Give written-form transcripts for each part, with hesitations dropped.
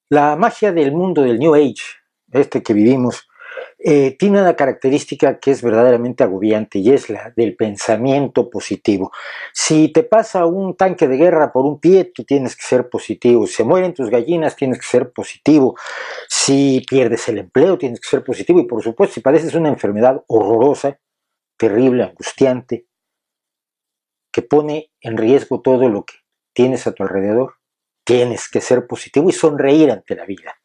La magia del mundo del New Age, este que vivimos, tiene una característica que es verdaderamente agobiante y es la del pensamiento positivo. Si te pasa un tanque de guerra por un pie, tú tienes que ser positivo. Si se mueren tus gallinas, tienes que ser positivo. Si pierdes el empleo, tienes que ser positivo. Y por supuesto, si padeces una enfermedad horrorosa, terrible, angustiante, que pone en riesgo todo lo que tienes a tu alrededor, tienes que ser positivo y sonreír ante la vida.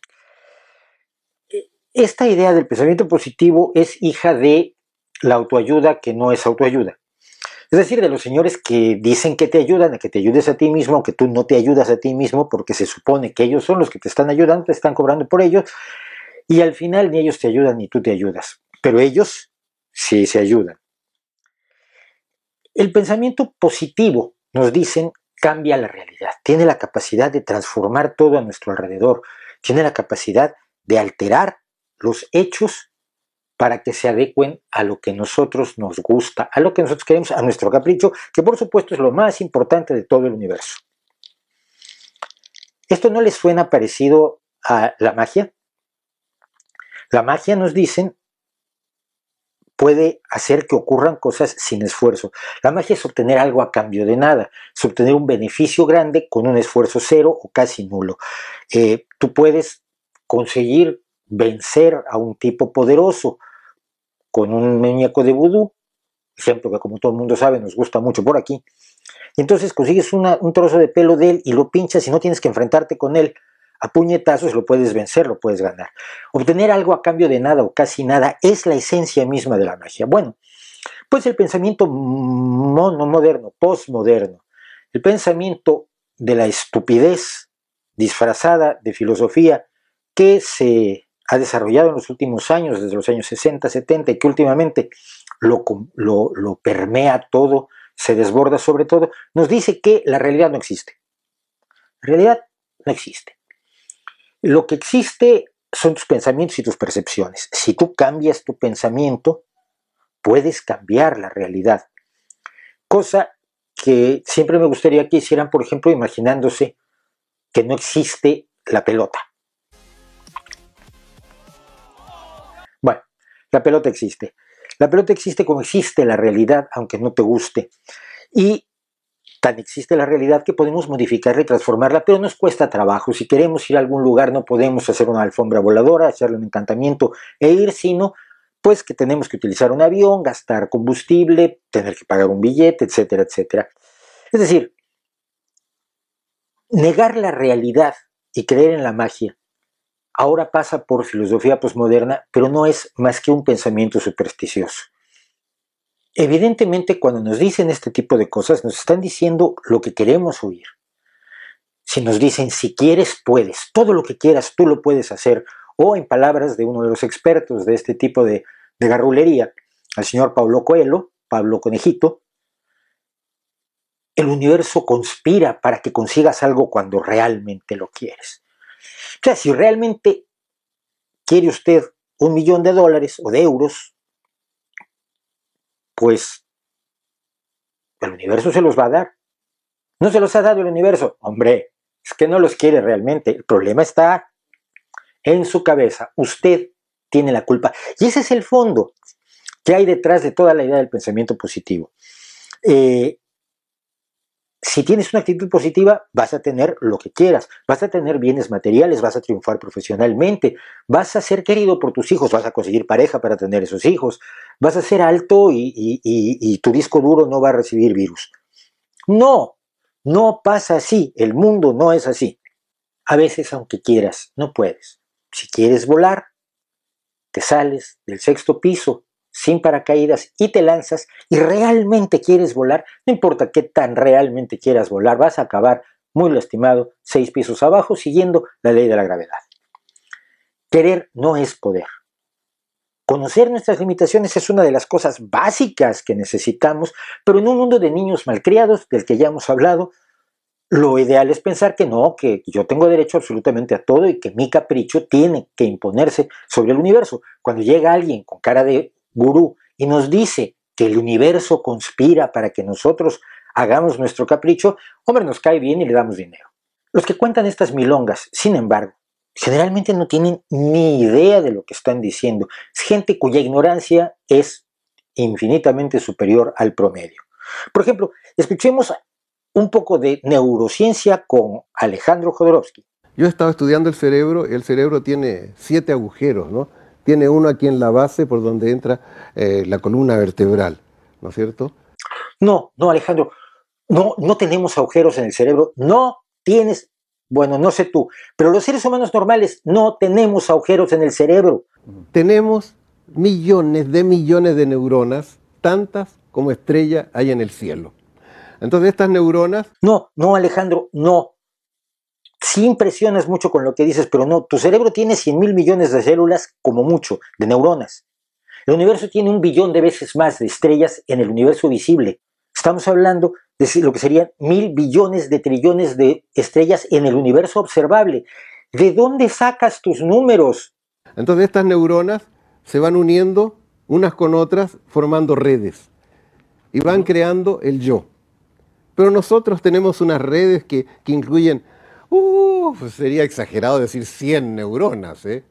Esta idea del pensamiento positivo es hija de la autoayuda que no es autoayuda. Es decir, de los señores que dicen que te ayudan a que te ayudes a ti mismo, aunque tú no te ayudas a ti mismo porque se supone que ellos son los que te están ayudando, te están cobrando por ellos, y al final ni ellos te ayudan ni tú te ayudas. Pero ellos sí se ayudan. El pensamiento positivo, nos dicen, cambia la realidad. Tiene la capacidad de transformar todo a nuestro alrededor. Tiene la capacidad de alterar los hechos para que se adecuen a lo que nosotros nos gusta, a lo que nosotros queremos, a nuestro capricho, que por supuesto es lo más importante de todo el universo. ¿Esto no les suena parecido a la magia? La magia, nos dicen, puede hacer que ocurran cosas sin esfuerzo. La magia es obtener algo a cambio de nada, es obtener un beneficio grande con un esfuerzo cero o casi nulo. Tú puedes conseguir vencer a un tipo poderoso con un muñeco de vudú, ejemplo que como todo el mundo sabe nos gusta mucho por aquí, y entonces consigues un trozo de pelo de él y lo pinchas y no tienes que enfrentarte con él a puñetazos, lo puedes vencer, lo puedes ganar. Obtener algo a cambio de nada o casi nada es la esencia misma de la magia. Bueno, pues el pensamiento moderno, postmoderno, el pensamiento de la estupidez disfrazada de filosofía que se ha desarrollado en los últimos años, desde los años 60, 70, y que últimamente lo permea todo, se desborda sobre todo, nos dice que la realidad no existe. La realidad no existe. Lo que existe son tus pensamientos y tus percepciones. Si tú cambias tu pensamiento, puedes cambiar la realidad. Cosa que siempre me gustaría que hicieran, por ejemplo, imaginándose que no existe la pelota. Bueno, la pelota existe. La pelota existe como existe la realidad, aunque no te guste. Y tan existe la realidad que podemos modificarla y transformarla, pero nos cuesta trabajo. Si queremos ir a algún lugar no podemos hacer una alfombra voladora, hacerle un encantamiento e ir, sino pues que tenemos que utilizar un avión, gastar combustible, tener que pagar un billete, etcétera, etcétera. Es decir, negar la realidad y creer en la magia ahora pasa por filosofía posmoderna, pero no es más que un pensamiento supersticioso. Evidentemente, cuando nos dicen este tipo de cosas, nos están diciendo lo que queremos oír. Si nos dicen, si quieres, puedes, todo lo que quieras, tú lo puedes hacer, o en palabras de uno de los expertos de este tipo de garrulería, el señor Pablo Coelho, Pablo Conejito, el universo conspira para que consigas algo cuando realmente lo quieres. O sea, si realmente quiere usted $1.000.000 o de euros, pues el universo se los va a dar. No se los ha dado el universo. Hombre, es que no los quiere realmente. El problema está en su cabeza. Usted tiene la culpa. Y ese es el fondo que hay detrás de toda la idea del pensamiento positivo. Si tienes una actitud positiva, vas a tener lo que quieras, vas a tener bienes materiales, vas a triunfar profesionalmente, vas a ser querido por tus hijos, vas a conseguir pareja para tener esos hijos, vas a ser alto y tu disco duro no va a recibir virus. No, no pasa así, el mundo no es así. A veces, aunque quieras, no puedes. Si quieres volar, te sales del 6º piso sin paracaídas y te lanzas y realmente quieres volar, no importa qué tan realmente quieras volar, vas a acabar muy lastimado 6 pisos abajo siguiendo la ley de la gravedad. Querer no es poder. Conocer nuestras limitaciones es una de las cosas básicas que necesitamos, pero en un mundo de niños malcriados, del que ya hemos hablado, lo ideal es pensar que no, que yo tengo derecho absolutamente a todo y que mi capricho tiene que imponerse sobre el universo. Cuando llega alguien con cara de gurú y nos dice que el universo conspira para que nosotros hagamos nuestro capricho, hombre, nos cae bien y le damos dinero. Los que cuentan estas milongas, sin embargo, generalmente no tienen ni idea de lo que están diciendo. Es gente cuya ignorancia es infinitamente superior al promedio. Por ejemplo, escuchemos un poco de neurociencia con Alejandro Jodorowsky. Yo he estado estudiando el cerebro tiene 7 agujeros, ¿no? Tiene uno aquí en la base por donde entra la columna vertebral, ¿no es cierto? No, Alejandro, no tenemos agujeros en el cerebro, no tienes, bueno, no sé tú, pero los seres humanos normales no tenemos agujeros en el cerebro. Tenemos millones de neuronas, tantas como estrellas hay en el cielo. Entonces estas neuronas... No, Alejandro, no. Sí impresionas mucho con lo que dices, pero no, tu cerebro tiene 100.000 millones de células, como mucho, de neuronas. El universo tiene 1 billón de veces más de estrellas en el universo visible. Estamos hablando de lo que serían 1.000 billones de trillones de estrellas en el universo observable. ¿De dónde sacas tus números? Entonces estas neuronas se van uniendo unas con otras formando redes y van creando el yo. Pero nosotros tenemos unas redes que incluyen, pues sería exagerado decir 100 neuronas, ¿eh?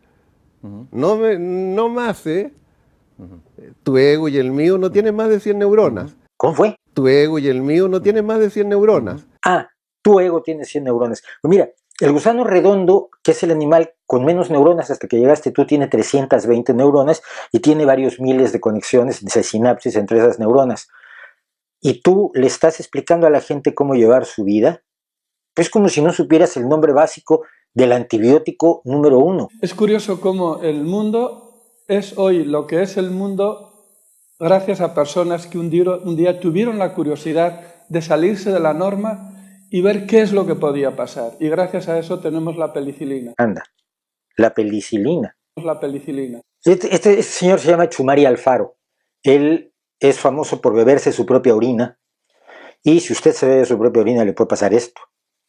No más, ¿eh? Tu ego y el mío no tienen más de 100 neuronas. ¿Cómo fue? Tu ego y el mío no tienen más de 100 neuronas. Ah, tu ego tiene 100 neuronas. Pues mira, el gusano redondo, que es el animal con menos neuronas hasta que llegaste tú, tiene 320 neuronas y tiene varios miles de conexiones, de sinapsis entre esas neuronas. ¿Y tú le estás explicando a la gente cómo llevar su vida? Es como si no supieras el nombre básico del antibiótico número 1. Es curioso cómo el mundo es hoy lo que es el mundo gracias a personas que un día tuvieron la curiosidad de salirse de la norma y ver qué es lo que podía pasar. Y gracias a eso tenemos la penicilina. Anda, la penicilina. La penicilina. Este señor se llama Chumari Alfaro. Él es famoso por beberse su propia orina. Y si usted se bebe su propia orina, le puede pasar esto.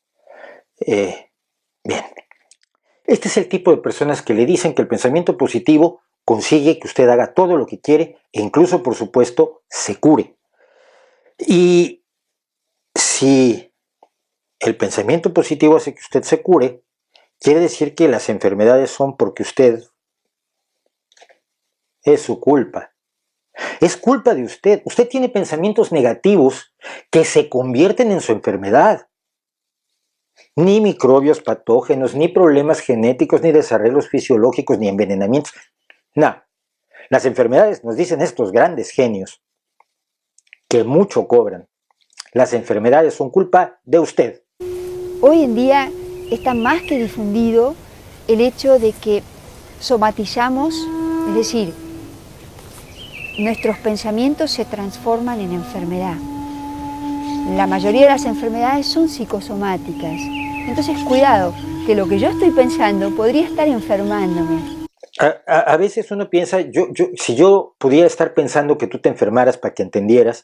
Bien. Este es el tipo de personas que le dicen que el pensamiento positivo consigue que usted haga todo lo que quiere e incluso, por supuesto, se cure. Y si el pensamiento positivo hace que usted se cure, quiere decir que las enfermedades son porque usted es su culpa. Es culpa de usted. Usted tiene pensamientos negativos que se convierten en su enfermedad. Ni microbios patógenos, ni problemas genéticos, ni desarrollos fisiológicos, ni envenenamientos. Nada. Las enfermedades, nos dicen estos grandes genios, que mucho cobran. Las enfermedades son culpa de usted. Hoy en día está más que difundido el hecho de que somatizamos, es decir, nuestros pensamientos se transforman en enfermedad. La mayoría de las enfermedades son psicosomáticas. Entonces, cuidado, que lo que yo estoy pensando podría estar enfermándome. A veces uno piensa, si yo pudiera estar pensando que tú te enfermaras para que entendieras,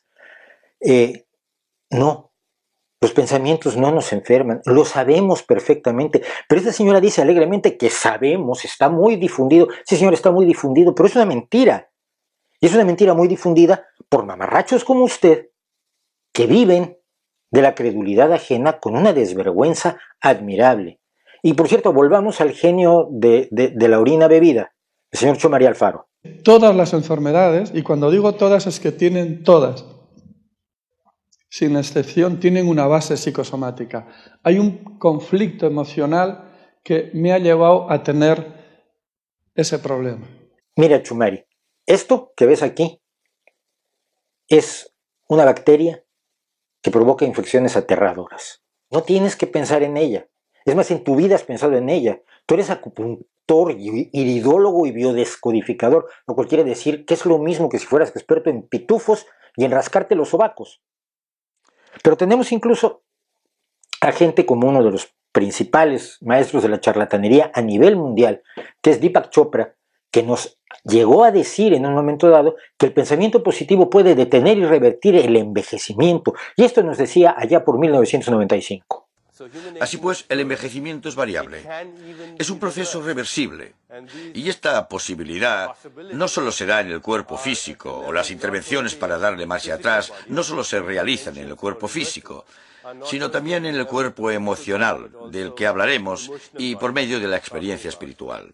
no, los pensamientos no nos enferman, lo sabemos perfectamente, pero esta señora dice alegremente que sabemos, está muy difundido, sí señor, está muy difundido, pero es una mentira, y es una mentira muy difundida por mamarrachos como usted, que viven de la credulidad ajena con una desvergüenza admirable. Y por cierto, volvamos al genio de la orina bebida, el señor Chumari Alfaro. Todas las enfermedades, y cuando digo todas es que tienen todas, sin excepción, tienen una base psicosomática. Hay un conflicto emocional que me ha llevado a tener ese problema. Mira, Chumari, esto que ves aquí es una bacteria que provoca infecciones aterradoras. No tienes que pensar en ella. Es más, en tu vida has pensado en ella. Tú eres acupuntor, iridólogo y biodescodificador, lo cual quiere decir que es lo mismo que si fueras experto en pitufos y en rascarte los sobacos. Pero tenemos incluso a gente como uno de los principales maestros de la charlatanería a nivel mundial, que es Deepak Chopra, que nos llegó a decir en un momento dado que el pensamiento positivo puede detener y revertir el envejecimiento. Y esto nos decía allá por 1995. Así pues, el envejecimiento es variable. Es un proceso reversible. Y esta posibilidad no solo se da en el cuerpo físico, o las intervenciones para darle marcha atrás no solo se realizan en el cuerpo físico, sino también en el cuerpo emocional, del que hablaremos, y por medio de la experiencia espiritual.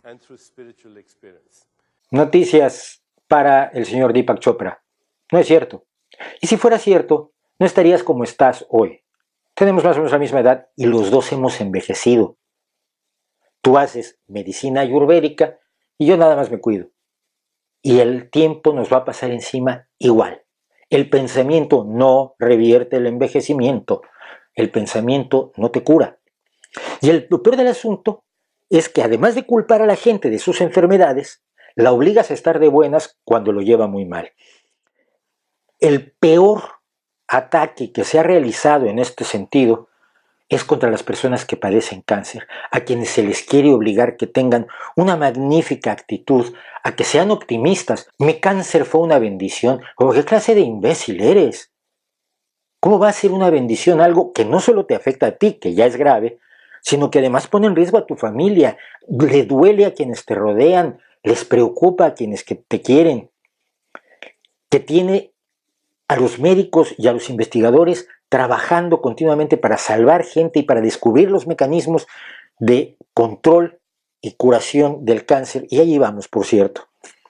Noticias para el señor Deepak Chopra. No es cierto. Y si fuera cierto, no estarías como estás hoy. Tenemos más o menos la misma edad y los dos hemos envejecido. Tú haces medicina ayurvédica y yo nada más me cuido. Y el tiempo nos va a pasar encima igual. El pensamiento no revierte el envejecimiento. El pensamiento no te cura. Y lo peor del asunto es que además de culpar a la gente de sus enfermedades, la obligas a estar de buenas cuando lo lleva muy mal. El peor ataque que se ha realizado en este sentido es contra las personas que padecen cáncer, a quienes se les quiere obligar que tengan una magnífica actitud, a que sean optimistas. Mi cáncer fue una bendición. ¿Qué clase de imbécil eres? ¿Cómo va a ser una bendición algo que no solo te afecta a ti, que ya es grave, sino que además pone en riesgo a tu familia, le duele a quienes te rodean, les preocupa a quienes que te quieren, que tiene a los médicos y a los investigadores trabajando continuamente para salvar gente y para descubrir los mecanismos de control y curación del cáncer? Y ahí vamos, por cierto.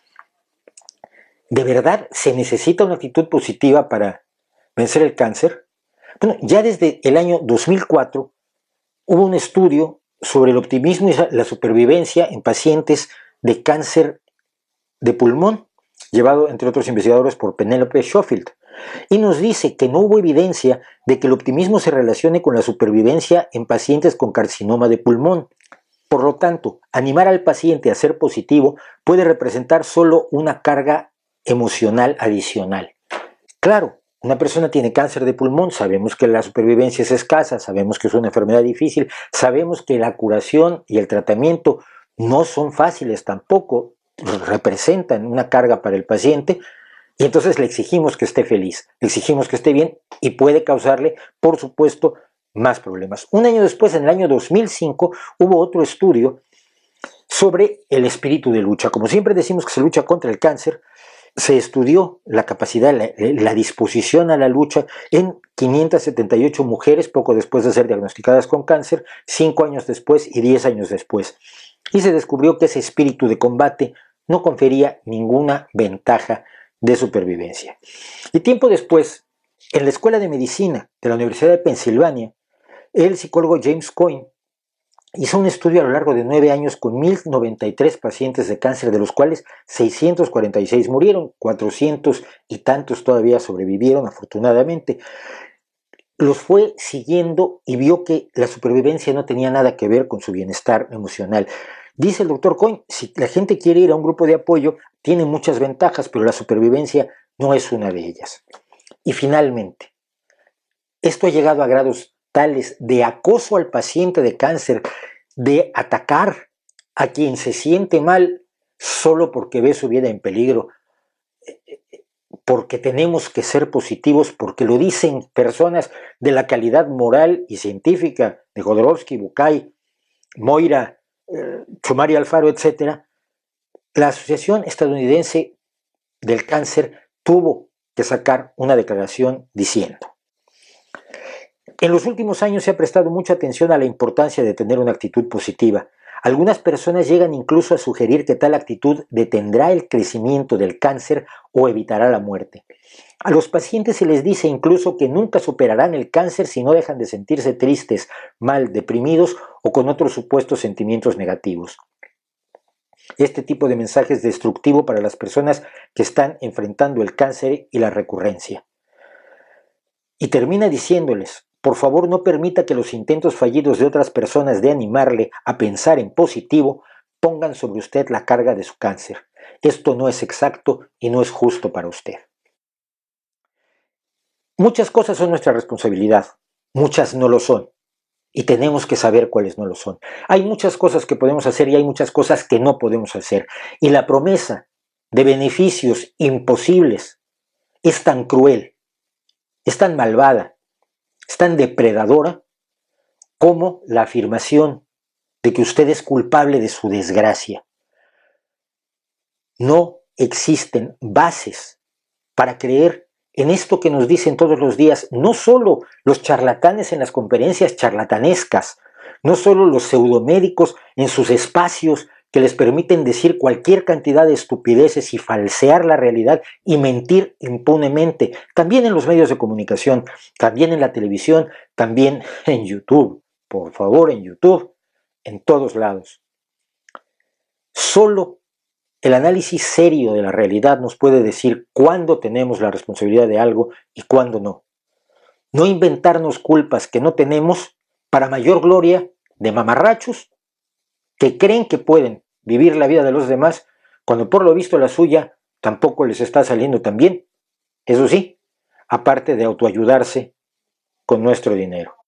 ¿De verdad se necesita una actitud positiva para vencer el cáncer? Bueno, ya desde el año 2004 hubo un estudio sobre el optimismo y la supervivencia en pacientes de cáncer de pulmón, llevado entre otros investigadores por Penelope Schofield, y nos dice que no hubo evidencia de que el optimismo se relacione con la supervivencia en pacientes con carcinoma de pulmón. Por lo tanto, animar al paciente a ser positivo puede representar solo una carga emocional adicional. Claro, una persona tiene cáncer de pulmón, sabemos que la supervivencia es escasa, sabemos que es una enfermedad difícil, sabemos que la curación y el tratamiento no son fáciles tampoco, representan una carga para el paciente, y entonces le exigimos que esté feliz, le exigimos que esté bien y puede causarle, por supuesto, más problemas. Un año después, en el año 2005, hubo otro estudio sobre el espíritu de lucha. Como siempre decimos que se lucha contra el cáncer, se estudió la capacidad, la disposición a la lucha en 578 mujeres poco después de ser diagnosticadas con cáncer, 5 años después y 10 años después. Y se descubrió que ese espíritu de combate no confería ninguna ventaja de supervivencia. Y tiempo después, en la Escuela de Medicina de la Universidad de Pensilvania, el psicólogo James Coyne hizo un estudio a lo largo de 9 años con 1.093 pacientes de cáncer, de los cuales 646 murieron, 400 y tantos todavía sobrevivieron, afortunadamente. Los fue siguiendo y vio que la supervivencia no tenía nada que ver con su bienestar emocional. Dice el doctor Coyne, si la gente quiere ir a un grupo de apoyo, tiene muchas ventajas, pero la supervivencia no es una de ellas. Y finalmente, esto ha llegado a grados tales de acoso al paciente de cáncer, de atacar a quien se siente mal solo porque ve su vida en peligro, porque tenemos que ser positivos, porque lo dicen personas de la calidad moral y científica de Jodorowsky, Bucay, Moira, Chumari Alfaro, etc. La Asociación Estadounidense del Cáncer tuvo que sacar una declaración diciendo: en los últimos años se ha prestado mucha atención a la importancia de tener una actitud positiva. Algunas personas llegan incluso a sugerir que tal actitud detendrá el crecimiento del cáncer o evitará la muerte. A los pacientes se les dice incluso que nunca superarán el cáncer si no dejan de sentirse tristes, mal, deprimidos o con otros supuestos sentimientos negativos. Este tipo de mensaje es destructivo para las personas que están enfrentando el cáncer y la recurrencia. Y termina diciéndoles: por favor, no permita que los intentos fallidos de otras personas de animarle a pensar en positivo pongan sobre usted la carga de su cáncer. Esto no es exacto y no es justo para usted. Muchas cosas son nuestra responsabilidad, muchas no lo son. Y tenemos que saber cuáles no lo son. Hay muchas cosas que podemos hacer y hay muchas cosas que no podemos hacer. Y la promesa de beneficios imposibles es tan cruel, es tan malvada, es tan depredadora como la afirmación de que usted es culpable de su desgracia. No existen bases para creer en esto que nos dicen todos los días, no solo los charlatanes en las conferencias charlatanescas, no solo los pseudomédicos en sus espacios que les permiten decir cualquier cantidad de estupideces y falsear la realidad y mentir impunemente, también en los medios de comunicación, también en la televisión, también en YouTube, por favor, en YouTube, en todos lados. Solo el análisis serio de la realidad nos puede decir cuándo tenemos la responsabilidad de algo y cuándo no. No inventarnos culpas que no tenemos para mayor gloria de mamarrachos que creen que pueden vivir la vida de los demás cuando por lo visto la suya tampoco les está saliendo tan bien. Eso sí, aparte de autoayudarse con nuestro dinero.